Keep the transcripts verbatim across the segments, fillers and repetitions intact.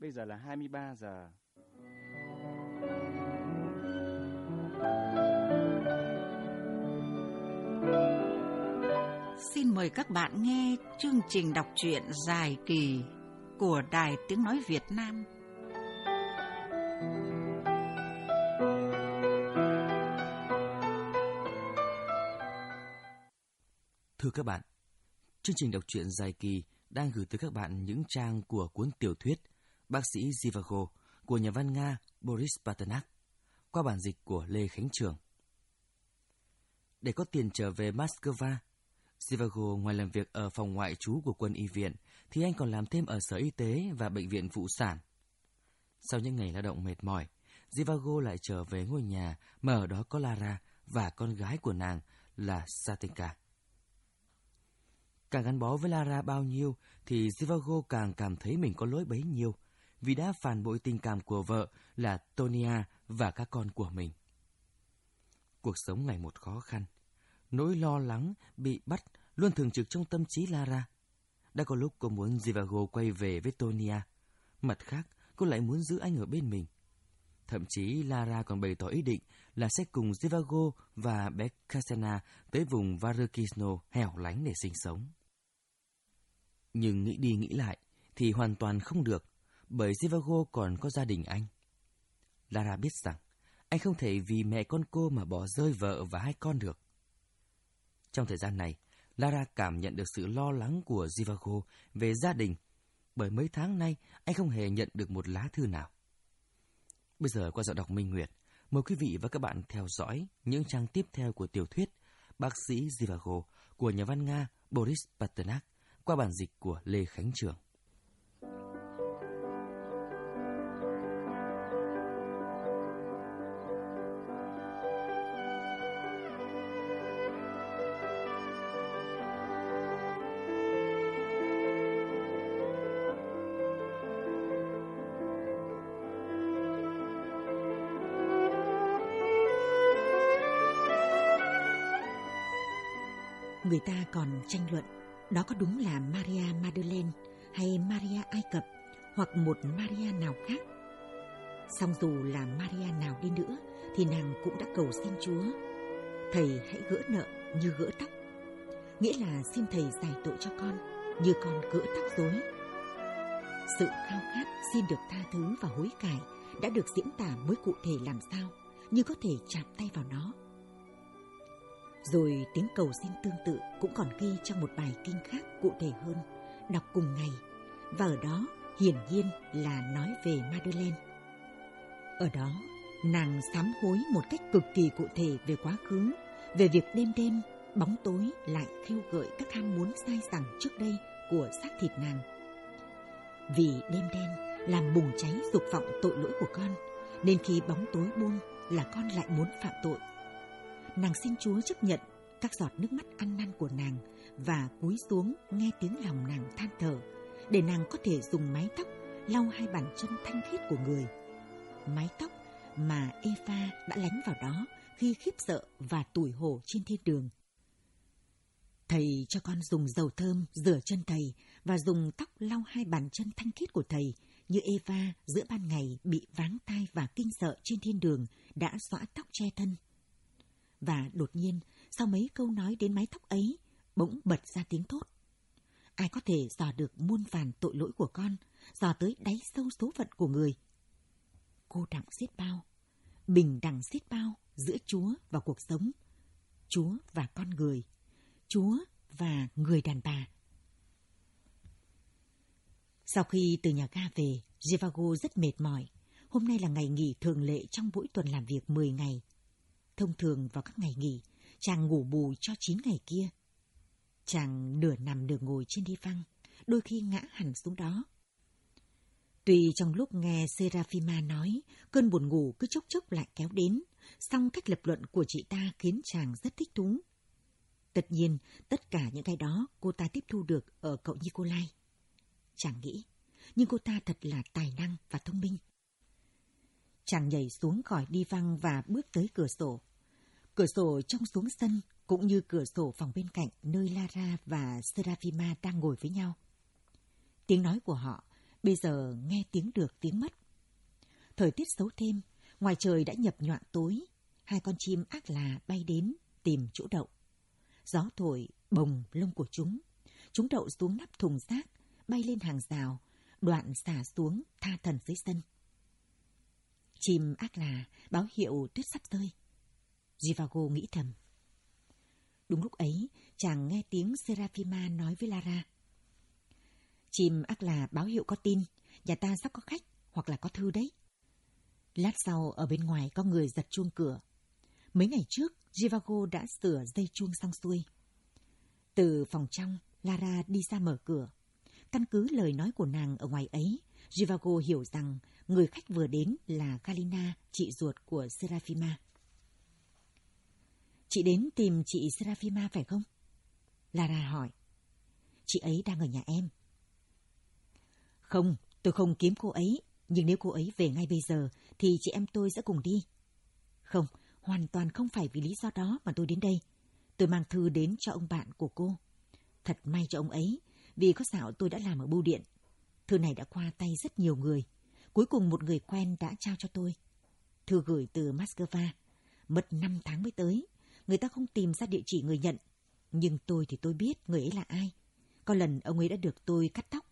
Bây giờ là hai mươi ba giờ. Xin mời các bạn nghe chương trình đọc truyện dài kỳ của Đài Tiếng Nói Việt Nam. Thưa các bạn, chương trình đọc truyện dài kỳ đang gửi tới các bạn những trang của cuốn tiểu thuyết Bác sĩ Zhivago của nhà văn Nga Boris Pasternak qua bản dịch của Lê Khánh Trường. Để có tiền trở về Moscow, Zhivago ngoài làm việc ở phòng ngoại trú của quân y viện thì anh còn làm thêm ở sở y tế và bệnh viện phụ sản. Sau những ngày lao động mệt mỏi, Zhivago lại trở về ngôi nhà mà ở đó có Lara và con gái của nàng là Satenka. Càng gắn bó với Lara bao nhiêu thì Zhivago càng cảm thấy mình có lỗi bấy nhiêu vì đã phản bội tình cảm của vợ là Tonia và các con của mình. Cuộc sống ngày một khó khăn. Nỗi lo lắng bị bắt luôn thường trực trong tâm trí Lara. Đã có lúc cô muốn Zhivago quay về với Tonia. Mặt khác, cô lại muốn giữ anh ở bên mình. Thậm chí Lara còn bày tỏ ý định là sẽ cùng Zhivago và bé Kasena tới vùng Varukino hẻo lánh để sinh sống. Nhưng nghĩ đi nghĩ lại thì hoàn toàn không được, bởi Zhivago còn có gia đình anh. Lara biết rằng anh không thể vì mẹ con cô mà bỏ rơi vợ và hai con được. Trong thời gian này, Lara cảm nhận được sự lo lắng của Zhivago về gia đình, bởi mấy tháng nay anh không hề nhận được một lá thư nào. Bây giờ qua giọng đọc Minh Nguyệt, mời quý vị và các bạn theo dõi những trang tiếp theo của tiểu thuyết Bác sĩ Zhivago của nhà văn Nga Boris Pasternak qua bản dịch của Lê Khánh Trường. Người ta còn tranh luận đó có đúng là Maria Magdalene hay Maria Ai Cập hoặc một Maria nào khác. Song dù là Maria nào đi nữa thì nàng cũng đã cầu xin Chúa: Thầy hãy gỡ nợ như gỡ tóc, nghĩa là xin Thầy giải tội cho con như con gỡ tóc rối. Sự khao khát xin được tha thứ và hối cải đã được diễn tả mới cụ thể làm sao, như có thể chạm tay vào nó. Rồi tiếng cầu xin tương tự cũng còn ghi trong một bài kinh khác cụ thể hơn, đọc cùng ngày, và ở đó hiển nhiên là nói về Madeleine. Ở đó, nàng sám hối một cách cực kỳ cụ thể về quá khứ, về việc đêm đêm, bóng tối lại khiêu gợi các ham muốn sai rằng trước đây của xác thịt nàng. Vì đêm đen làm bùng cháy dục vọng tội lỗi của con, nên khi bóng tối buông là con lại muốn phạm tội. Nàng xin Chúa chấp nhận các giọt nước mắt ăn năn của nàng và cúi xuống nghe tiếng lòng nàng than thở, để nàng có thể dùng mái tóc lau hai bàn chân thanh khiết của người. Mái tóc mà Eva đã lánh vào đó khi khiếp sợ và tủi hổ trên thiên đường. Thầy cho con dùng dầu thơm rửa chân thầy và dùng tóc lau hai bàn chân thanh khiết của thầy, như Eva giữa ban ngày bị váng tai và kinh sợ trên thiên đường đã xõa tóc che thân. Và đột nhiên, sau mấy câu nói đến mái tóc ấy, bỗng bật ra tiếng thốt: Ai có thể dò được muôn vàn tội lỗi của con, dò tới đáy sâu số phận của người? Cô đọng xiết bao, bình đẳng xiết bao giữa Chúa và cuộc sống, Chúa và con người, Chúa và người đàn bà. Sau khi từ nhà ga về, Zhivago rất mệt mỏi. Hôm nay là ngày nghỉ thường lệ trong mỗi tuần làm việc mười ngày. Thông thường vào các ngày nghỉ, chàng ngủ bù cho chín ngày kia. Chàng nửa nằm nửa ngồi trên đi văng, đôi khi ngã hẳn xuống đó. Tuy trong lúc nghe Seraphima nói, cơn buồn ngủ cứ chốc chốc lại kéo đến, song cách lập luận của chị ta khiến chàng rất thích thú. Tất nhiên, tất cả những cái đó cô ta tiếp thu được ở cậu Nikolai. Chàng nghĩ, nhưng cô ta thật là tài năng và thông minh. Chàng nhảy xuống khỏi đi văng và bước tới cửa sổ. Cửa sổ trông xuống sân cũng như cửa sổ phòng bên cạnh nơi Lara và Seraphima đang ngồi với nhau. Tiếng nói của họ Bây giờ nghe tiếng được tiếng mất. Thời tiết xấu thêm, ngoài trời đã nhập nhoạng tối, hai con chim ác là bay đến tìm chỗ đậu. Gió thổi bồng lông của chúng. Chúng đậu xuống nắp thùng rác, bay lên hàng rào, đoạn xả xuống tha thần dưới sân. Chim ác là báo hiệu tuyết sắp rơi. Zhivago nghĩ thầm. Đúng lúc ấy, chàng nghe tiếng Seraphima nói với Lara. Chim ác là báo hiệu có tin, nhà ta sắp có khách hoặc là có thư đấy. Lát sau ở bên ngoài có người giật chuông cửa. Mấy ngày trước, Zhivago đã sửa dây chuông xong xuôi. Từ phòng trong, Lara đi ra mở cửa. Căn cứ lời nói của nàng ở ngoài ấy, Zhivago hiểu rằng người khách vừa đến là Galina, chị ruột của Seraphima. Chị đến tìm chị Seraphima phải không? Lara hỏi. Chị ấy đang ở nhà em. Không, tôi không kiếm cô ấy, nhưng nếu cô ấy về ngay bây giờ thì chị em tôi sẽ cùng đi. Không, hoàn toàn không phải vì lý do đó mà tôi đến đây. Tôi mang thư đến cho ông bạn của cô. Thật may cho ông ấy, vì có dạo tôi đã làm ở bưu điện. Thư này đã qua tay rất nhiều người. Cuối cùng một người quen đã trao cho tôi. Thư gửi từ Moscow. Mất năm tháng mới tới. Người ta không tìm ra địa chỉ người nhận. Nhưng tôi thì tôi biết người ấy là ai. Có lần ông ấy đã được tôi cắt tóc.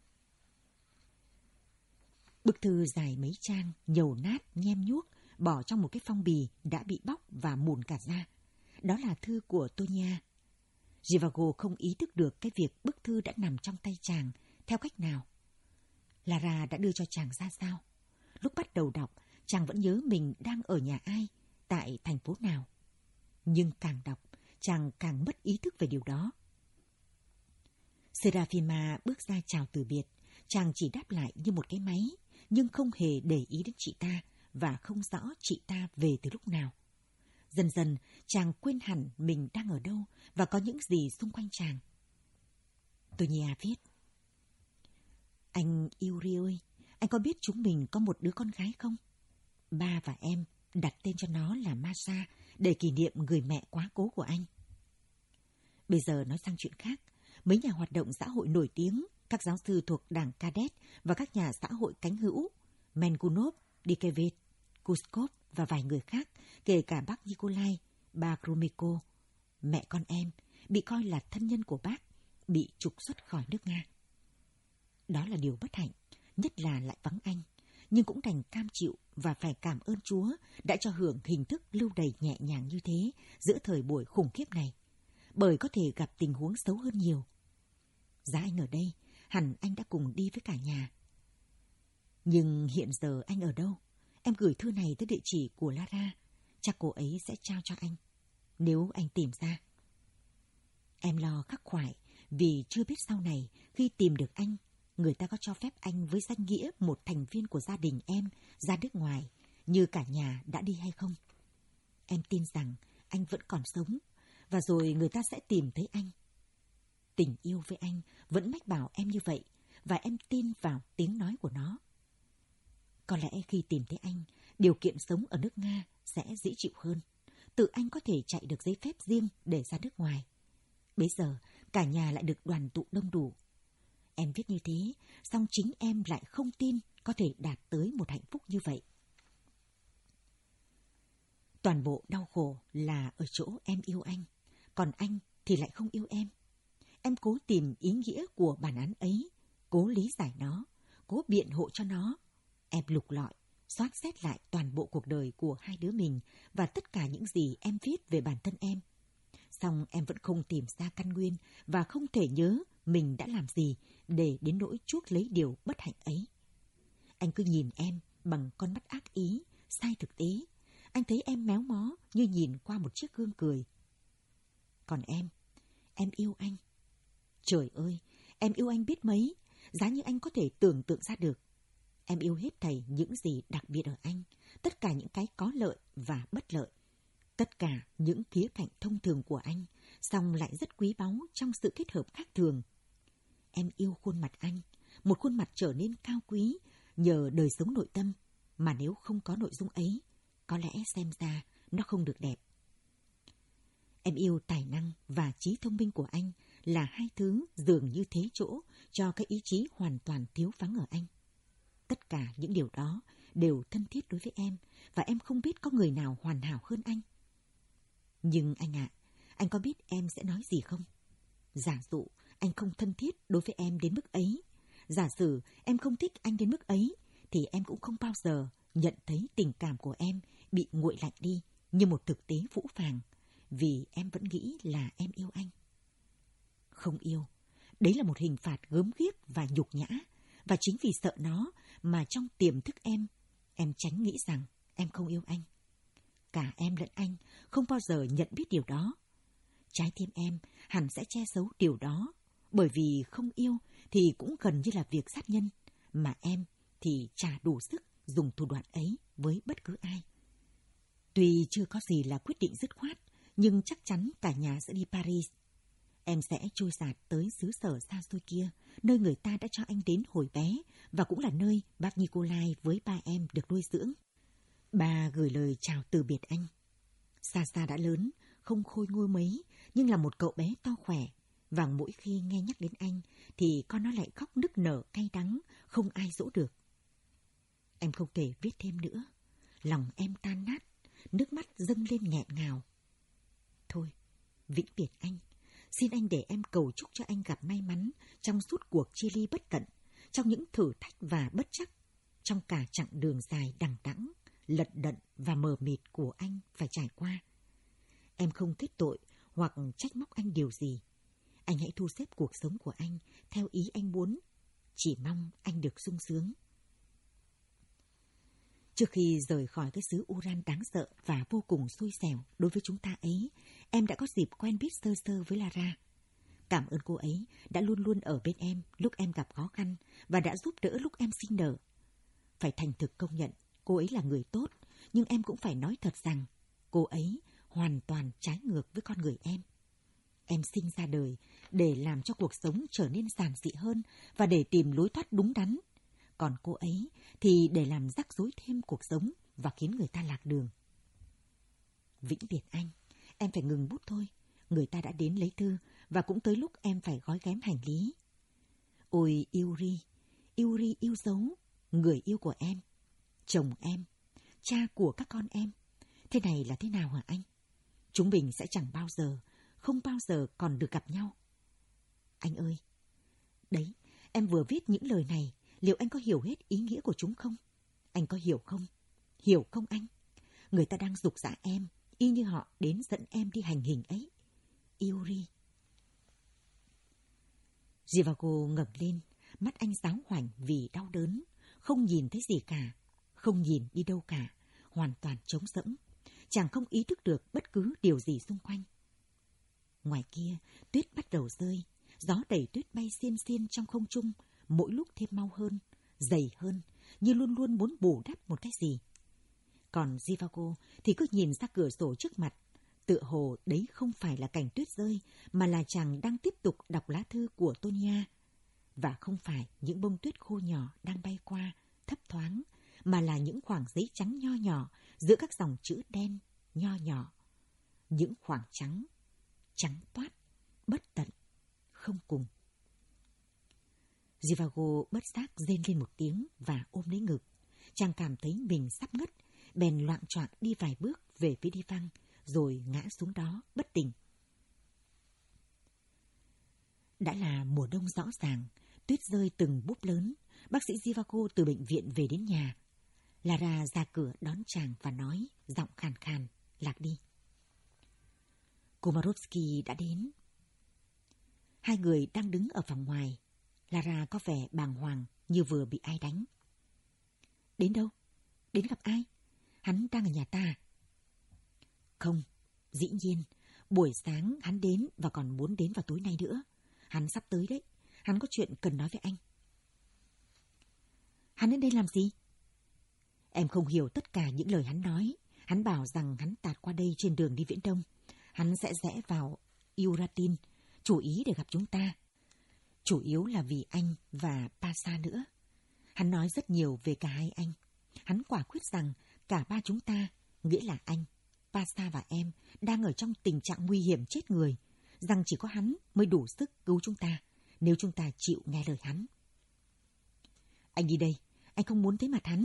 Bức thư dài mấy trang, nhầu nát, nhem nhuốc, bỏ trong một cái phong bì đã bị bóc và mùn cả ra. Đó là thư của Tonya. Zhivago không ý thức được cái việc bức thư đã nằm trong tay chàng, theo cách nào. Lara đã đưa cho chàng ra sao? Lúc bắt đầu đọc, chàng vẫn nhớ mình đang ở nhà ai, tại thành phố nào. Nhưng càng đọc, chàng càng mất ý thức về điều đó. Seraphima bước ra chào từ biệt, chàng chỉ đáp lại như một cái máy, nhưng không hề để ý đến chị ta và không rõ chị ta về từ lúc nào. Dần dần, chàng quên hẳn mình đang ở đâu và có những gì xung quanh chàng. Tonya viết. Anh Yuri ơi, anh có biết chúng mình có một đứa con gái không? Ba và em đặt tên cho nó là Masha để kỷ niệm người mẹ quá cố của anh. Bây giờ nói sang chuyện khác, mấy nhà hoạt động xã hội nổi tiếng, các giáo sư thuộc đảng Cadet và các nhà xã hội cánh hữu, Mengunov, Dikevet, Kuskov và vài người khác, kể cả bác Nikolai, bà Gromyko, mẹ con em, bị coi là thân nhân của bác, bị trục xuất khỏi nước Nga. Đó là điều bất hạnh, nhất là lại vắng anh, nhưng cũng đành cam chịu và phải cảm ơn Chúa đã cho hưởng hình thức lưu đày nhẹ nhàng như thế giữa thời buổi khủng khiếp này, bởi có thể gặp tình huống xấu hơn nhiều. Giá anh ở đây, hẳn anh đã cùng đi với cả nhà. Nhưng hiện giờ anh ở đâu? Em gửi thư này tới địa chỉ của Lara, chắc cô ấy sẽ trao cho anh, nếu anh tìm ra. Em lo khắc khoải vì chưa biết sau này khi tìm được anh, người ta có cho phép anh với danh nghĩa một thành viên của gia đình em ra nước ngoài, như cả nhà đã đi hay không. Em tin rằng anh vẫn còn sống, và rồi người ta sẽ tìm thấy anh. Tình yêu với anh vẫn mách bảo em như vậy, và em tin vào tiếng nói của nó. Có lẽ khi tìm thấy anh, điều kiện sống ở nước Nga sẽ dễ chịu hơn. Tự anh có thể chạy được giấy phép riêng để ra nước ngoài. Bây giờ, cả nhà lại được đoàn tụ đông đủ. Em viết như thế, song chính em lại không tin có thể đạt tới một hạnh phúc như vậy. Toàn bộ đau khổ là ở chỗ em yêu anh, còn anh thì lại không yêu em. Em cố tìm ý nghĩa của bản án ấy, cố lý giải nó, cố biện hộ cho nó. Em lục lọi, soát xét lại toàn bộ cuộc đời của hai đứa mình và tất cả những gì em viết về bản thân em. Song em vẫn không tìm ra căn nguyên và không thể nhớ mình đã làm gì để đến nỗi chuốc lấy điều bất hạnh ấy. Anh cứ nhìn em bằng con mắt ác ý, sai thực tế. Anh thấy em méo mó như nhìn qua một chiếc gương cười. Còn em, em yêu anh. Trời ơi, em yêu anh biết mấy, giá như anh có thể tưởng tượng ra được. Em yêu hết thảy những gì đặc biệt ở anh, tất cả những cái có lợi và bất lợi, tất cả những khía cạnh thông thường của anh, song lại rất quý báu trong sự kết hợp khác thường. Em yêu khuôn mặt anh, một khuôn mặt trở nên cao quý nhờ đời sống nội tâm, mà nếu không có nội dung ấy, có lẽ xem ra nó không được đẹp. Em yêu tài năng và trí thông minh của anh là hai thứ dường như thế chỗ cho cái ý chí hoàn toàn thiếu vắng ở anh. Tất cả những điều đó đều thân thiết đối với em, và em không biết có người nào hoàn hảo hơn anh. Nhưng anh ạ, à, anh có biết em sẽ nói gì không? Giả dụ anh không thân thiết đối với em đến mức ấy, giả sử em không thích anh đến mức ấy, thì em cũng không bao giờ nhận thấy tình cảm của em bị nguội lạnh đi như một thực tế phũ phàng, vì em vẫn nghĩ là em yêu anh. Không yêu, đấy là một hình phạt gớm ghiếc và nhục nhã, và chính vì sợ nó mà trong tiềm thức em, em tránh nghĩ rằng em không yêu anh. Cả em lẫn anh không bao giờ nhận biết điều đó. Trái tim em hẳn sẽ che giấu điều đó, bởi vì không yêu thì cũng gần như là việc sát nhân, mà em thì chả đủ sức dùng thủ đoạn ấy với bất cứ ai. Tuy chưa có gì là quyết định dứt khoát, nhưng chắc chắn cả nhà sẽ đi Paris. Em sẽ trôi dạt tới xứ sở xa xôi kia, nơi người ta đã cho anh đến hồi bé, và cũng là nơi bác Nikolai với ba em được nuôi dưỡng. Bà gửi lời chào từ biệt anh. Xa xa đã lớn, không khôi ngôi mấy, nhưng là một cậu bé to khỏe, và mỗi khi nghe nhắc đến anh thì con nó lại khóc nức nở cay đắng, không ai dỗ được. Em không thể viết thêm nữa, lòng em tan nát, nước mắt dâng lên nghẹn ngào. Thôi, vĩnh biệt anh. Xin anh để em cầu chúc cho anh gặp may mắn trong suốt cuộc chia ly bất tận, trong những thử thách và bất trắc, trong cả chặng đường dài đằng đẵng, lận đận và mờ mịt của anh phải trải qua. Em không kết tội hoặc trách móc anh điều gì. Anh hãy thu xếp cuộc sống của anh theo ý anh muốn. Chỉ mong anh được sung sướng. Trước khi rời khỏi cái xứ Uran đáng sợ và vô cùng xui xẻo đối với chúng ta ấy, em đã có dịp quen biết sơ sơ với Lara. Cảm ơn cô ấy đã luôn luôn ở bên em lúc em gặp khó khăn và đã giúp đỡ lúc em sinh nở. Phải thành thực công nhận cô ấy là người tốt, nhưng em cũng phải nói thật rằng cô ấy hoàn toàn trái ngược với con người em. Em sinh ra đời để làm cho cuộc sống trở nên giản dị hơn và để tìm lối thoát đúng đắn. Còn cô ấy thì để làm rắc rối thêm cuộc sống và khiến người ta lạc đường. Vĩnh biệt anh, em phải ngừng bút thôi. Người ta đã đến lấy thư và cũng tới lúc em phải gói ghém hành lý. Ôi Yuri, Yuri yêu dấu, người yêu của em, chồng em, cha của các con em. Thế này là thế nào hả anh? Chúng mình sẽ chẳng bao giờ, không bao giờ còn được gặp nhau. Anh ơi, đấy, em vừa viết những lời này, liệu anh có hiểu hết ý nghĩa của chúng không? Anh có hiểu không? Hiểu không anh? Người ta đang giục giã em, y như họ đến dẫn em đi hành hình ấy. Yuri. Zhivago ngẩng lên, mắt anh giáo hoảnh vì đau đớn, không nhìn thấy gì cả, không nhìn đi đâu cả, hoàn toàn trống rỗng. Chàng không ý thức được bất cứ điều gì xung quanh. Ngoài kia, tuyết bắt đầu rơi, gió đẩy tuyết bay xiên xiên trong không trung, mỗi lúc thêm mau hơn, dày hơn, như luôn luôn muốn bù đắp một cái gì. Còn Zhivago thì cứ nhìn ra cửa sổ trước mặt, tựa hồ đấy không phải là cảnh tuyết rơi, mà là chàng đang tiếp tục đọc lá thư của Tonia. Và không phải những bông tuyết khô nhỏ đang bay qua, thấp thoáng, mà là những khoảng giấy trắng nho nhỏ giữa các dòng chữ đen nho nhỏ. Những khoảng trắng, trắng toát, bất tận, không cùng. Zhivago bất giác rên lên một tiếng và ôm lấy ngực. Chàng cảm thấy mình sắp ngất, bèn loạng choạng đi vài bước về phía đi văng, rồi ngã xuống đó bất tỉnh. Đã là mùa đông rõ ràng, tuyết rơi từng búp lớn. Bác sĩ Zhivago từ bệnh viện về đến nhà. Lara ra cửa đón chàng và nói, giọng khàn khàn, lạc đi. Komarovsky đã đến. Hai người đang đứng ở phòng ngoài. Lara có vẻ bàng hoàng như vừa bị ai đánh. Đến đâu? Đến gặp ai? Hắn đang ở nhà ta. Không, dĩ nhiên. Buổi sáng hắn đến và còn muốn đến vào tối nay nữa. Hắn sắp tới đấy. Hắn có chuyện cần nói với anh. Hắn đến đây làm gì? Em không hiểu tất cả những lời hắn nói. Hắn bảo rằng hắn tạt qua đây trên đường đi Viễn Đông. Hắn sẽ rẽ vào Uratin, chủ ý để gặp chúng ta. Chủ yếu là vì anh và Pasa nữa. Hắn nói rất nhiều về cả hai anh. Hắn quả quyết rằng cả ba chúng ta, nghĩa là anh, Pasa và em, đang ở trong tình trạng nguy hiểm chết người. rằng chỉ có hắn mới đủ sức cứu chúng ta nếu chúng ta chịu nghe lời hắn. Anh đi đây, anh không muốn thấy mặt hắn.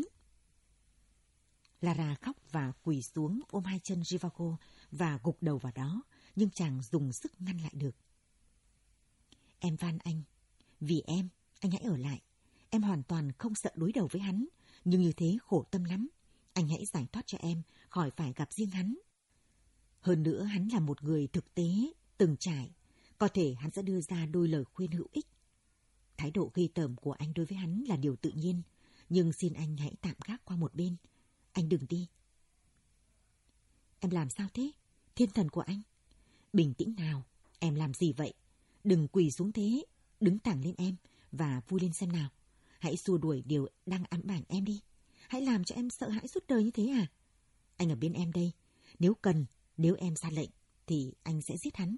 Lara khóc và quỳ xuống ôm hai chân Zhivago và gục đầu vào đó, nhưng chàng dùng sức ngăn lại được. Em van anh, vì em, anh hãy ở lại. Em hoàn toàn không sợ đối đầu với hắn, nhưng như thế khổ tâm lắm. Anh hãy giải thoát cho em khỏi phải gặp riêng hắn. Hơn nữa hắn là một người thực tế, từng trải. Có thể hắn sẽ đưa ra đôi lời khuyên hữu ích. Thái độ ghê tởm của anh đối với hắn là điều tự nhiên, nhưng xin anh hãy tạm gác qua một bên. Anh đừng đi. Em làm sao thế? Thiên thần của anh. Bình tĩnh nào, em làm gì vậy? Đừng quỳ xuống thế, đứng thẳng lên em và vui lên xem nào. Hãy xua đuổi điều đang ám ảnh em đi. Hãy làm cho em sợ hãi suốt đời như thế à? Anh ở bên em đây. Nếu cần, nếu em ra lệnh, thì anh sẽ giết hắn.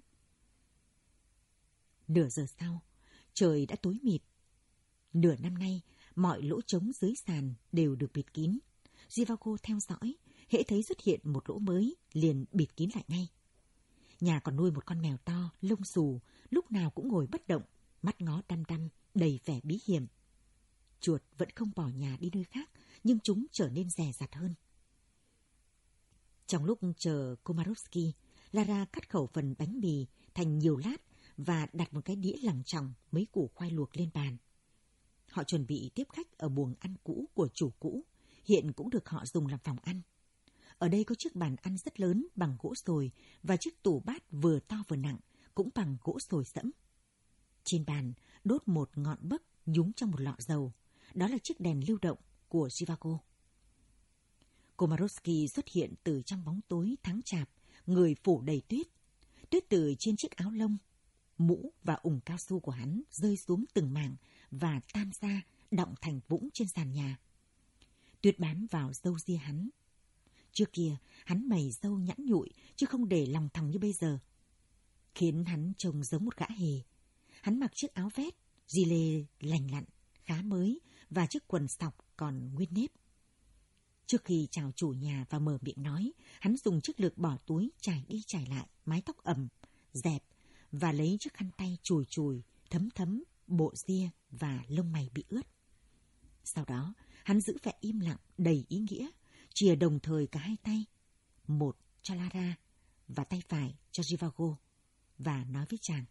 Nửa giờ sau, trời đã tối mịt. Nửa năm nay, mọi lỗ trống dưới sàn đều được bịt kín. Zhivago theo dõi, hễ thấy xuất hiện một lỗ mới, liền bịt kín lại ngay. Nhà còn nuôi một con mèo to, lông xù, lúc nào cũng ngồi bất động, mắt ngó đăm đăm, đầy vẻ bí hiểm. Chuột vẫn không bỏ nhà đi nơi khác, nhưng chúng trở nên dè dặt hơn. Trong lúc chờ Komarovsky, Lara cắt khẩu phần bánh mì thành nhiều lát và đặt một cái đĩa lẳng tròng mấy củ khoai luộc lên bàn. Họ chuẩn bị tiếp khách ở buồng ăn cũ của chủ cũ, hiện cũng được họ dùng làm phòng ăn. Ở đây có chiếc bàn ăn rất lớn bằng gỗ sồi và chiếc tủ bát vừa to vừa nặng cũng bằng gỗ sồi sẫm. Trên bàn đốt một ngọn bấc nhúng trong một lọ dầu. Đó là chiếc đèn lưu động của Zhivago. Komarovsky xuất hiện từ trong bóng tối tháng chạp, người phủ đầy tuyết. Tuyết từ trên chiếc áo lông, mũ và ủng cao su của hắn rơi xuống từng mảng và tan ra, đọng thành vũng trên sàn nhà. Tuyết bám vào râu ria hắn. Trước kia, hắn mày râu nhẵn nhụi, chứ không để lòng thòng như bây giờ, khiến hắn trông giống một gã hề. Hắn mặc chiếc áo vest, gilet lành lặn, khá mới, và chiếc quần sọc còn nguyên nếp. Trước khi chào chủ nhà và mở miệng nói, hắn dùng chiếc lược bỏ túi trải đi trải lại, mái tóc ẩm, dẹp, và lấy chiếc khăn tay chùi chùi, thấm thấm, bộ ria và lông mày bị ướt. Sau đó, hắn giữ vẻ im lặng, đầy ý nghĩa, chìa đồng thời cả hai tay, một cho Lara và tay phải cho Zhivago, và nói với chàng.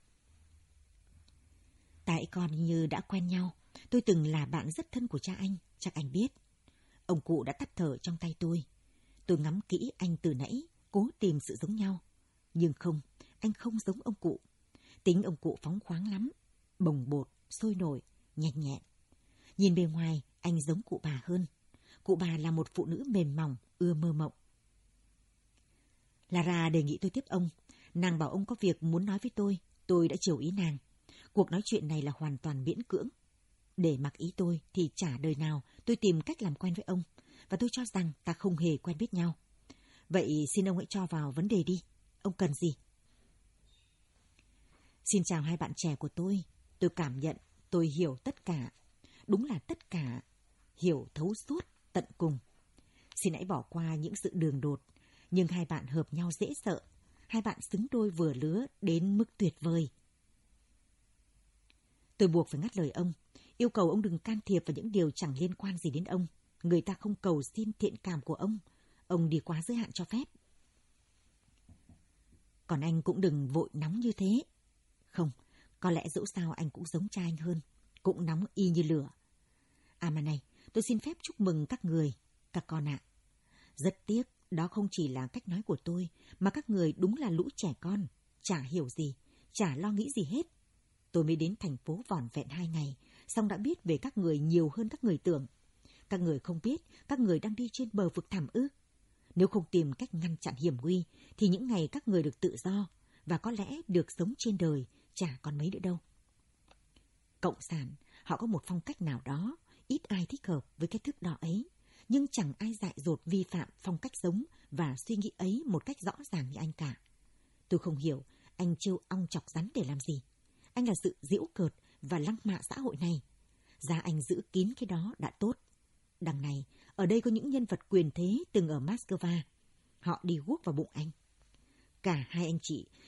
Tại con như đã quen nhau, tôi từng là bạn rất thân của cha anh, chắc anh biết. Ông cụ đã tắt thở trong tay tôi. Tôi ngắm kỹ anh từ nãy, cố tìm sự giống nhau. Nhưng không, anh không giống ông cụ. Tính ông cụ phóng khoáng lắm, bồng bột, sôi nổi, nhanh nhẹn. Nhìn bề ngoài, anh giống cụ bà hơn. Cụ bà là một phụ nữ mềm mỏng, ưa mơ mộng. Lara đề nghị tôi tiếp ông. Nàng bảo ông có việc muốn nói với tôi. Tôi đã chiều ý nàng. Cuộc nói chuyện này là hoàn toàn miễn cưỡng. Để mặc ý tôi thì chả đời nào tôi tìm cách làm quen với ông. Và tôi cho rằng ta không hề quen biết nhau. Vậy xin ông hãy cho vào vấn đề đi. Ông cần gì? Xin chào hai bạn trẻ của tôi. Tôi cảm nhận tôi hiểu tất cả. Đúng là tất cả. Hiểu thấu suốt, tận cùng. Xin hãy bỏ qua những sự đường đột. Nhưng hai bạn hợp nhau dễ sợ. Hai bạn xứng đôi vừa lứa đến mức tuyệt vời. Tôi buộc phải ngắt lời ông. Yêu cầu ông đừng can thiệp vào những điều chẳng liên quan gì đến ông. Người ta không cầu xin thiện cảm của ông. Ông đi quá giới hạn cho phép. Còn anh cũng đừng vội nóng như thế. Không, có lẽ dẫu sao anh cũng giống cha anh hơn. Cũng nóng y như lửa. À mà này, tôi xin phép chúc mừng các người, các con ạ. Rất tiếc, đó không chỉ là cách nói của tôi, mà các người đúng là lũ trẻ con. Chả hiểu gì, chả lo nghĩ gì hết. Tôi mới đến thành phố vỏn vẹn hai ngày, song đã biết về các người nhiều hơn các người tưởng. Các người không biết, các người đang đi trên bờ vực thẳm ư. Nếu không tìm cách ngăn chặn hiểm nguy, thì những ngày các người được tự do, và có lẽ được sống trên đời, chả còn mấy nữa đâu. Cộng sản, họ có một phong cách nào đó, ít ai thích hợp với cái thức đỏ ấy, nhưng chẳng ai dại dột vi phạm phong cách sống và suy nghĩ ấy một cách rõ ràng như anh cả. Tôi không hiểu anh trêu ong chọc rắn để làm gì. Anh là sự giễu cợt và lăng mạ xã hội này. Giá anh giữ kín cái đó đã tốt. Đằng này, ở đây có những nhân vật quyền thế từng ở Moscow. Họ đi guốc vào bụng anh. Cả hai anh chị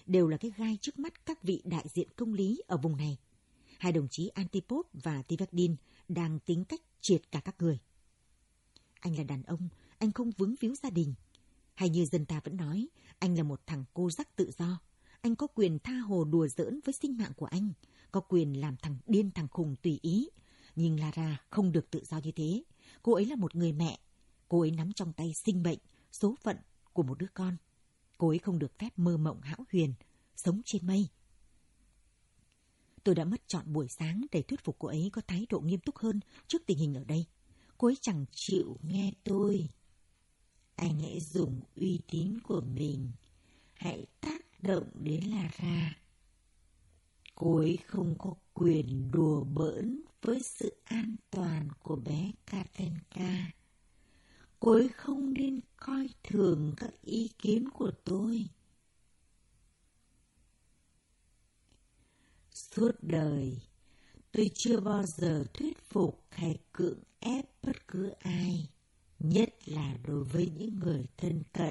đều là cái gai trước mắt các vị đại diện công lý ở vùng này. Hai đồng chí Antipop và Tivadin đang tính cách triệt cả các người. Anh là đàn ông, anh không vướng víu gia đình. Hay như dân ta vẫn nói, anh là một thằng cô dắc tự do. Anh có quyền tha hồ đùa giỡn với sinh mạng của anh, có quyền làm thằng điên thằng khùng tùy ý. Nhưng Lara không được tự do như thế. Cô ấy là một người mẹ. Cô ấy nắm trong tay sinh mệnh, số phận của một đứa con. Cô ấy không được phép mơ mộng hão huyền, sống trên mây. Tôi đã mất trọn buổi sáng để thuyết phục cô ấy có thái độ nghiêm túc hơn trước tình hình ở đây. Cô ấy chẳng chịu nghe tôi. Anh hãy dùng uy tín của mình, hãy tác động đến Lara. Cô ấy không có quyền đùa bỡn với sự an toàn của bé Katenka. Cô ấy không nên coi thường các ý kiến của tôi. Suốt đời, tôi chưa bao giờ thuyết phục hay cưỡng ép bất cứ ai, nhất là đối với những người thân cận.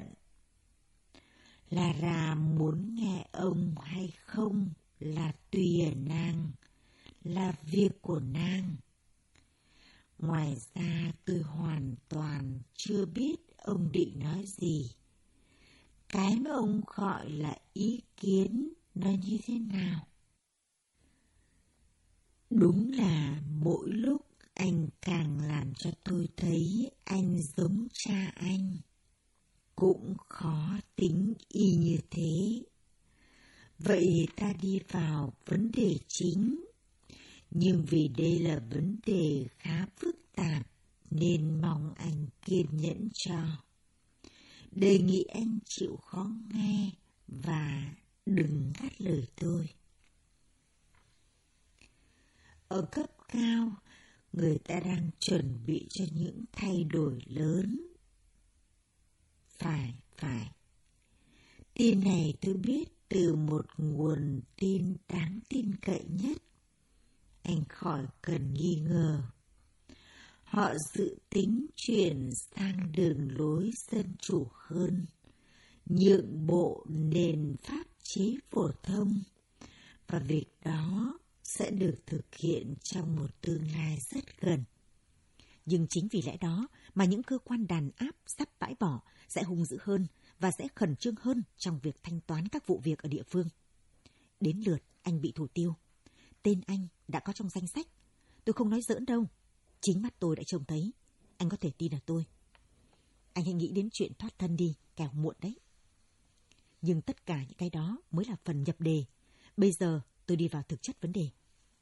Lara muốn nghe ông hay không là tùy ở nàng, là việc của nàng. Ngoài ra tôi hoàn toàn chưa biết ông định nói gì. Cái mà ông gọi là ý kiến nó như thế nào? Đúng là mỗi lúc anh càng làm cho tôi thấy anh giống cha anh. Cũng khó tính y như thế. Vậy ta đi vào vấn đề chính. Nhưng vì đây là vấn đề khá phức tạp nên mong anh kiên nhẫn cho. Đề nghị anh chịu khó nghe và đừng ngắt lời tôi. Ở cấp cao, người ta đang chuẩn bị cho những thay đổi lớn. Phải, phải. Tin này tôi biết từ một nguồn tin đáng tin cậy nhất. Anh khỏi cần nghi ngờ. Họ dự tính chuyển sang đường lối dân chủ hơn, nhượng bộ nền pháp chế phổ thông, và việc đó sẽ được thực hiện trong một tương lai rất gần. Nhưng chính vì lẽ đó mà những cơ quan đàn áp sắp bãi bỏ sẽ hung dữ hơn và sẽ khẩn trương hơn trong việc thanh toán các vụ việc ở địa phương. Đến lượt anh bị thủ tiêu. Tên anh đã có trong danh sách. Tôi không nói giỡn đâu. Chính mắt tôi đã trông thấy. Anh có thể tin ở tôi. Anh hãy nghĩ đến chuyện thoát thân đi, kẻo muộn đấy. Nhưng tất cả những cái đó mới là phần nhập đề. Bây giờ tôi đi vào thực chất vấn đề.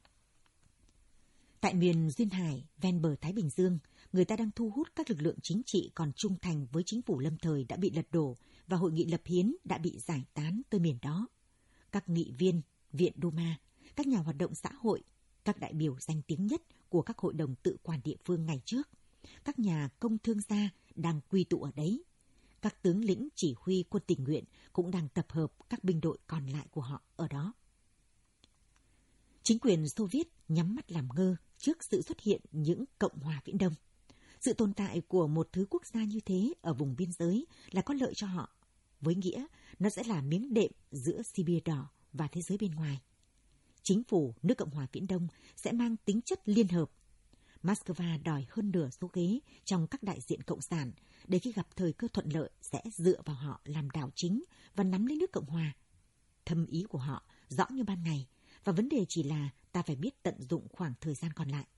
Tại miền Duyên Hải, ven bờ Thái Bình Dương, người ta đang thu hút các lực lượng chính trị còn trung thành với chính phủ lâm thời đã bị lật đổ và hội nghị lập hiến đã bị giải tán tới miền đó. Các nghị viên, viện Duma, các nhà hoạt động xã hội, các đại biểu danh tiếng nhất của các hội đồng tự quản địa phương ngày trước, các nhà công thương gia đang quy tụ ở đấy. Các tướng lĩnh chỉ huy quân tình nguyện cũng đang tập hợp các binh đội còn lại của họ ở đó. Chính quyền Xô Viết nhắm mắt làm ngơ trước sự xuất hiện những Cộng hòa Viễn Đông. Sự tồn tại của một thứ quốc gia như thế ở vùng biên giới là có lợi cho họ, với nghĩa nó sẽ là miếng đệm giữa Sibia đỏ và thế giới bên ngoài. Chính phủ nước Cộng hòa Viễn Đông sẽ mang tính chất liên hợp. Moscow đòi hơn nửa số ghế trong các đại diện cộng sản để khi gặp thời cơ thuận lợi sẽ dựa vào họ làm đảo chính và nắm lấy nước Cộng hòa. Thâm ý của họ rõ như ban ngày, và vấn đề chỉ là ta phải biết tận dụng khoảng thời gian còn lại.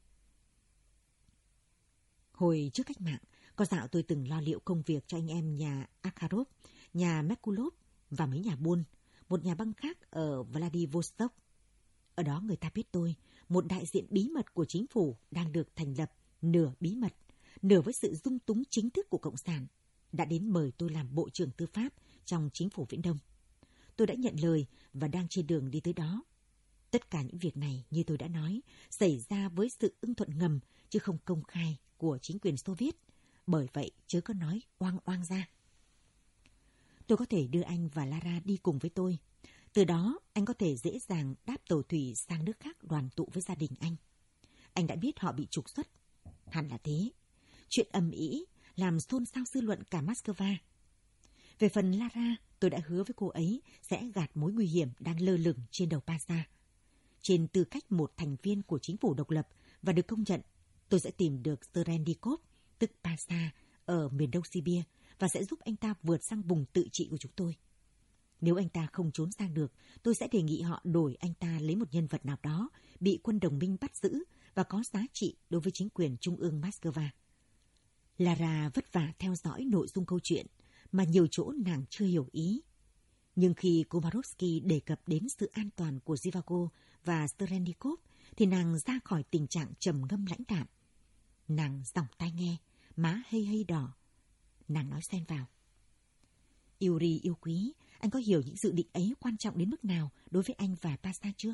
Hồi trước cách mạng, có dạo tôi từng lo liệu công việc cho anh em nhà Akharov, nhà Merkulov và mấy nhà buôn, một nhà băng khác ở Vladivostok. Ở đó người ta biết tôi, một đại diện bí mật của chính phủ đang được thành lập, nửa bí mật, nửa với sự dung túng chính thức của Cộng sản, đã đến mời tôi làm Bộ trưởng Tư pháp trong chính phủ Viễn Đông. Tôi đã nhận lời và đang trên đường đi tới đó. Tất cả những việc này, như tôi đã nói, xảy ra với sự ưng thuận ngầm chứ không công khai của chính quyền Xô Viết. Bởi vậy, chớ có nói oang oang ra. Tôi có thể đưa anh và Lara đi cùng với tôi. Từ đó, anh có thể dễ dàng đáp tàu thủy sang nước khác đoàn tụ với gia đình anh. Anh đã biết họ bị trục xuất. Hẳn là thế. Chuyện ầm ĩ làm xôn xao dư luận cả Moscow. Về phần Lara, tôi đã hứa với cô ấy sẽ gạt mối nguy hiểm đang lơ lửng trên đầu Pasha. Trên tư cách một thành viên của chính phủ độc lập và được công nhận, tôi sẽ tìm được Strendikov, tức Pasha, ở miền đông Siberia và sẽ giúp anh ta vượt sang vùng tự trị của chúng tôi. Nếu anh ta không trốn sang được, tôi sẽ đề nghị họ đổi anh ta lấy một nhân vật nào đó bị quân đồng minh bắt giữ và có giá trị đối với chính quyền trung ương Moscow. Lara vất vả theo dõi nội dung câu chuyện mà nhiều chỗ nàng chưa hiểu ý. Nhưng khi Komarovsky đề cập đến sự an toàn của Zhivago và Strendikov thì nàng ra khỏi tình trạng trầm ngâm lãnh đạm. Nàng dòng tai nghe, má hây hây đỏ. Nàng nói xen vào. Yuri yêu quý, anh có hiểu những dự định ấy quan trọng đến mức nào đối với anh và Pasha chưa?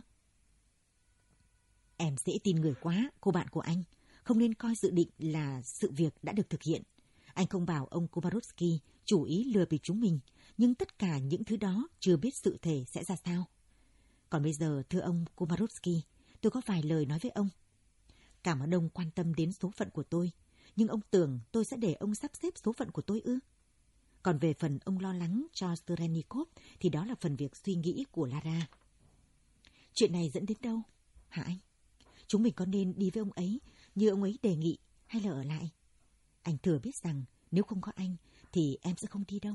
Em dễ tin người quá, cô bạn của anh. Không nên coi dự định là sự việc đã được thực hiện. Anh không bảo ông Komarovsky chủ ý lừa bịp chúng mình, nhưng tất cả những thứ đó chưa biết sự thể sẽ ra sao. Còn bây giờ, thưa ông Komarovsky, tôi có vài lời nói với ông. Cảm ơn ông quan tâm đến số phận của tôi, nhưng ông tưởng tôi sẽ để ông sắp xếp số phận của tôi ư? Còn về phần ông lo lắng cho Strendikov thì đó là phần việc suy nghĩ của Lara. Chuyện này dẫn đến đâu, hả anh? Chúng mình có nên đi với ông ấy như ông ấy đề nghị hay là ở lại? Anh thừa biết rằng nếu không có anh thì em sẽ không đi đâu.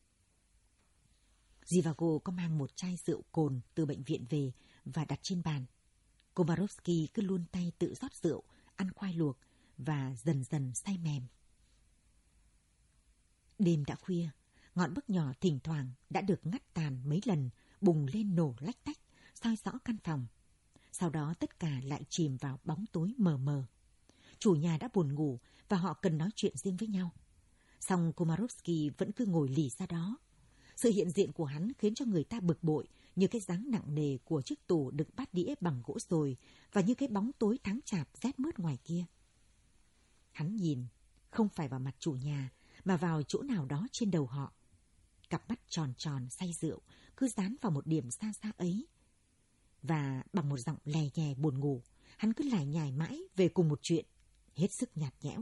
Zhivago có mang một chai rượu cồn từ bệnh viện về và đặt trên bàn. Komarovsky cứ luôn tay tự rót rượu, ăn khoai luộc và dần dần say mềm. Đêm đã khuya, ngọn bấc nhỏ thỉnh thoảng đã được ngắt tàn mấy lần, bùng lên nổ lách tách, soi rõ căn phòng. Sau đó tất cả lại chìm vào bóng tối mờ mờ. Chủ nhà đã buồn ngủ và họ cần nói chuyện riêng với nhau. Song Komarovsky vẫn cứ ngồi lì ra đó. Sự hiện diện của hắn khiến cho người ta bực bội, như cái dáng nặng nề của chiếc tủ đựng bát đĩa bằng gỗ sồi và như cái bóng tối tháng chạp rét mướt ngoài kia. Hắn nhìn, không phải vào mặt chủ nhà, mà vào chỗ nào đó trên đầu họ. Cặp mắt tròn tròn say rượu cứ dán vào một điểm xa xa ấy. Và bằng một giọng lè nhè buồn ngủ, hắn cứ lải nhải mãi về cùng một chuyện, hết sức nhạt nhẽo.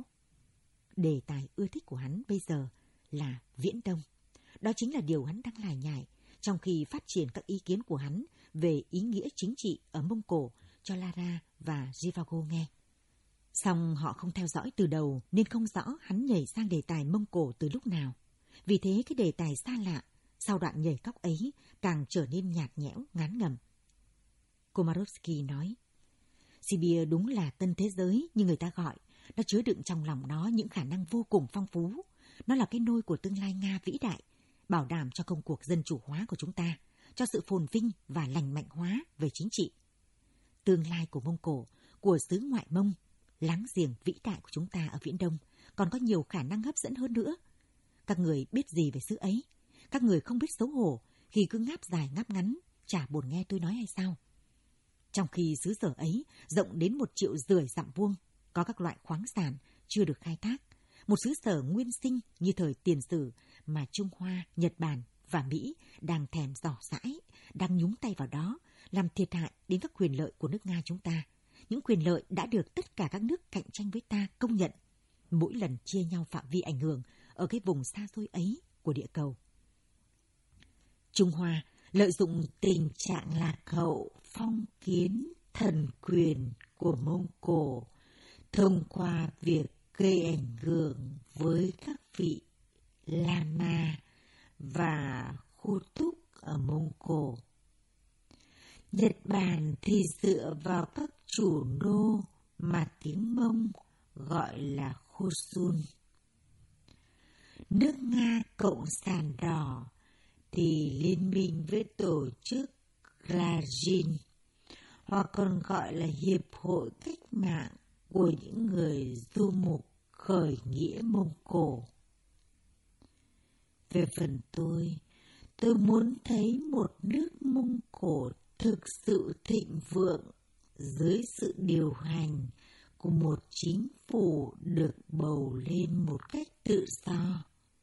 Đề tài ưa thích của hắn bây giờ là Viễn Đông. Đó chính là điều hắn đang lải nhải trong khi phát triển các ý kiến của hắn về ý nghĩa chính trị ở Mông Cổ cho Lara và Zhivago nghe. Song họ không theo dõi từ đầu nên không rõ hắn nhảy sang đề tài Mông Cổ từ lúc nào. Vì thế cái đề tài xa lạ sau đoạn nhảy cóc ấy càng trở nên nhạt nhẽo, ngán ngẩm. Komarovsky nói, Siberia đúng là tân thế giới như người ta gọi. Nó chứa đựng trong lòng nó những khả năng vô cùng phong phú. Nó là cái nôi của tương lai Nga vĩ đại, bảo đảm cho công cuộc dân chủ hóa của chúng ta, cho sự phồn vinh và lành mạnh hóa về chính trị. Tương lai của Mông Cổ, của xứ ngoại Mông, láng giềng vĩ đại của chúng ta ở Viễn Đông, còn có nhiều khả năng hấp dẫn hơn nữa. Các người biết gì về xứ ấy? Các người không biết xấu hổ khi cứ ngáp dài ngáp ngắn, chả buồn nghe tôi nói hay sao? Trong khi xứ sở ấy rộng đến một triệu rưỡi dặm vuông, có các loại khoáng sản chưa được khai thác, một xứ sở nguyên sinh như thời tiền sử mà Trung Hoa, Nhật Bản và Mỹ đang thèm dò dãi, đang nhúng tay vào đó, làm thiệt hại đến các quyền lợi của nước Nga chúng ta. Những quyền lợi đã được tất cả các nước cạnh tranh với ta công nhận, mỗi lần chia nhau phạm vi ảnh hưởng ở cái vùng xa xôi ấy của địa cầu. Trung Hoa lợi dụng tình trạng lạc hậu, phong kiến, thần quyền của Mông Cổ thông qua việc gây ảnh hưởng với các vị Lama và Khu Túc ở Mông Cổ. Nhật Bản thì dựa vào các chủ nô mà tiếng Mông gọi là Khosun. Nước Nga Cộng sản đỏ thì liên minh với tổ chức Grajin, hoặc còn gọi là Hiệp hội Cách mạng của những người du mục khởi nghĩa Mông Cổ. Về phần tôi, tôi muốn thấy một nước Mông Cổ thực sự thịnh vượng dưới sự điều hành của một chính phủ được bầu lên một cách tự do.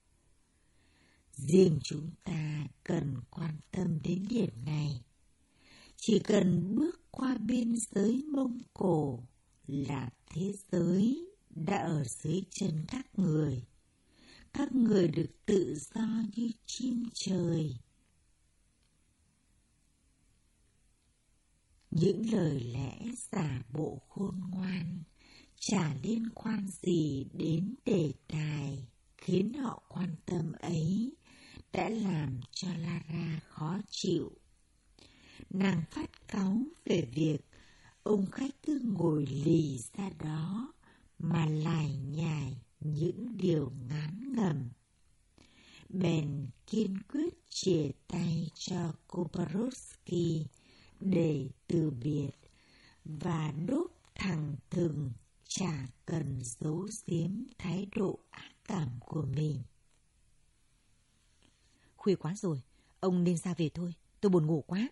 Riêng chúng ta cần quan tâm đến điểm này. Chỉ cần bước qua biên giới Mông Cổ là thế giới đã ở dưới chân các người. các người được tự do như chim trời. Những lời lẽ giả bộ khôn ngoan, chả liên quan gì đến đề tài khiến họ quan tâm ấy, đã làm cho Lara khó chịu. Nàng phát cáu về việc ông khách cứ ngồi lì ra đó mà lải nhải những điều ngán ngẩm. Bèn kiên quyết chìa tay cho Komarowski để từ biệt và đốt thẳng thừng, chả cần giấu giếm thái độ ác cảm của mình. Khuya quá rồi, ông nên ra về thôi, tôi buồn ngủ quá.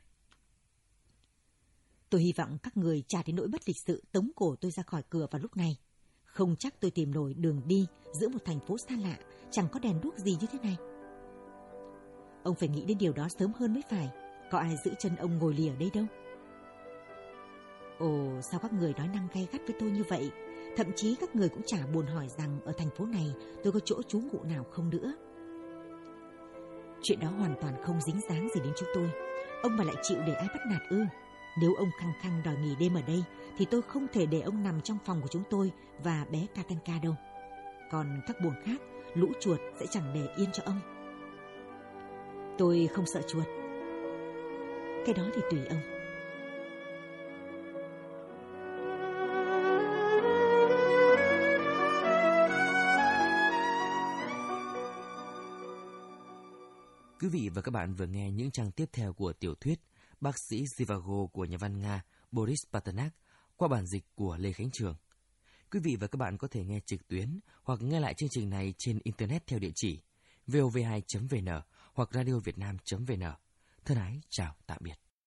Tôi hy vọng các người trả đến nỗi bất lịch sự tống cổ tôi ra khỏi cửa vào lúc này. Không chắc tôi tìm nổi đường đi giữa một thành phố xa lạ, chẳng có đèn đuốc gì như thế này. Ông phải nghĩ đến điều đó sớm hơn mới phải. Có ai giữ chân ông ngồi lì ở đây đâu. Ồ, sao các người nói năng gay gắt với tôi như vậy? Thậm chí các người cũng chả buồn hỏi rằng ở thành phố này tôi có chỗ trú ngụ nào không nữa. Chuyện đó hoàn toàn không dính dáng gì đến chúng tôi. Ông mà lại chịu để ai bắt nạt ư? Nếu ông khăng khăng đòi nghỉ đêm ở đây thì tôi không thể để ông nằm trong phòng của chúng tôi và bé Katanka đâu. Còn các buồng khác, lũ chuột sẽ chẳng để yên cho ông. Tôi không sợ chuột. Cái đó thì tùy ông. Quý vị và các bạn vừa nghe những trang tiếp theo của tiểu thuyết Bác sĩ Zhivago của nhà văn Nga Boris Pasternak qua bản dịch của Lê Khánh Trường. Quý vị và các bạn có thể nghe trực tuyến hoặc nghe lại chương trình này trên Internet theo địa chỉ vov hai chấm vn hoặc radiovietnam chấm vn. Thân ái chào tạm biệt.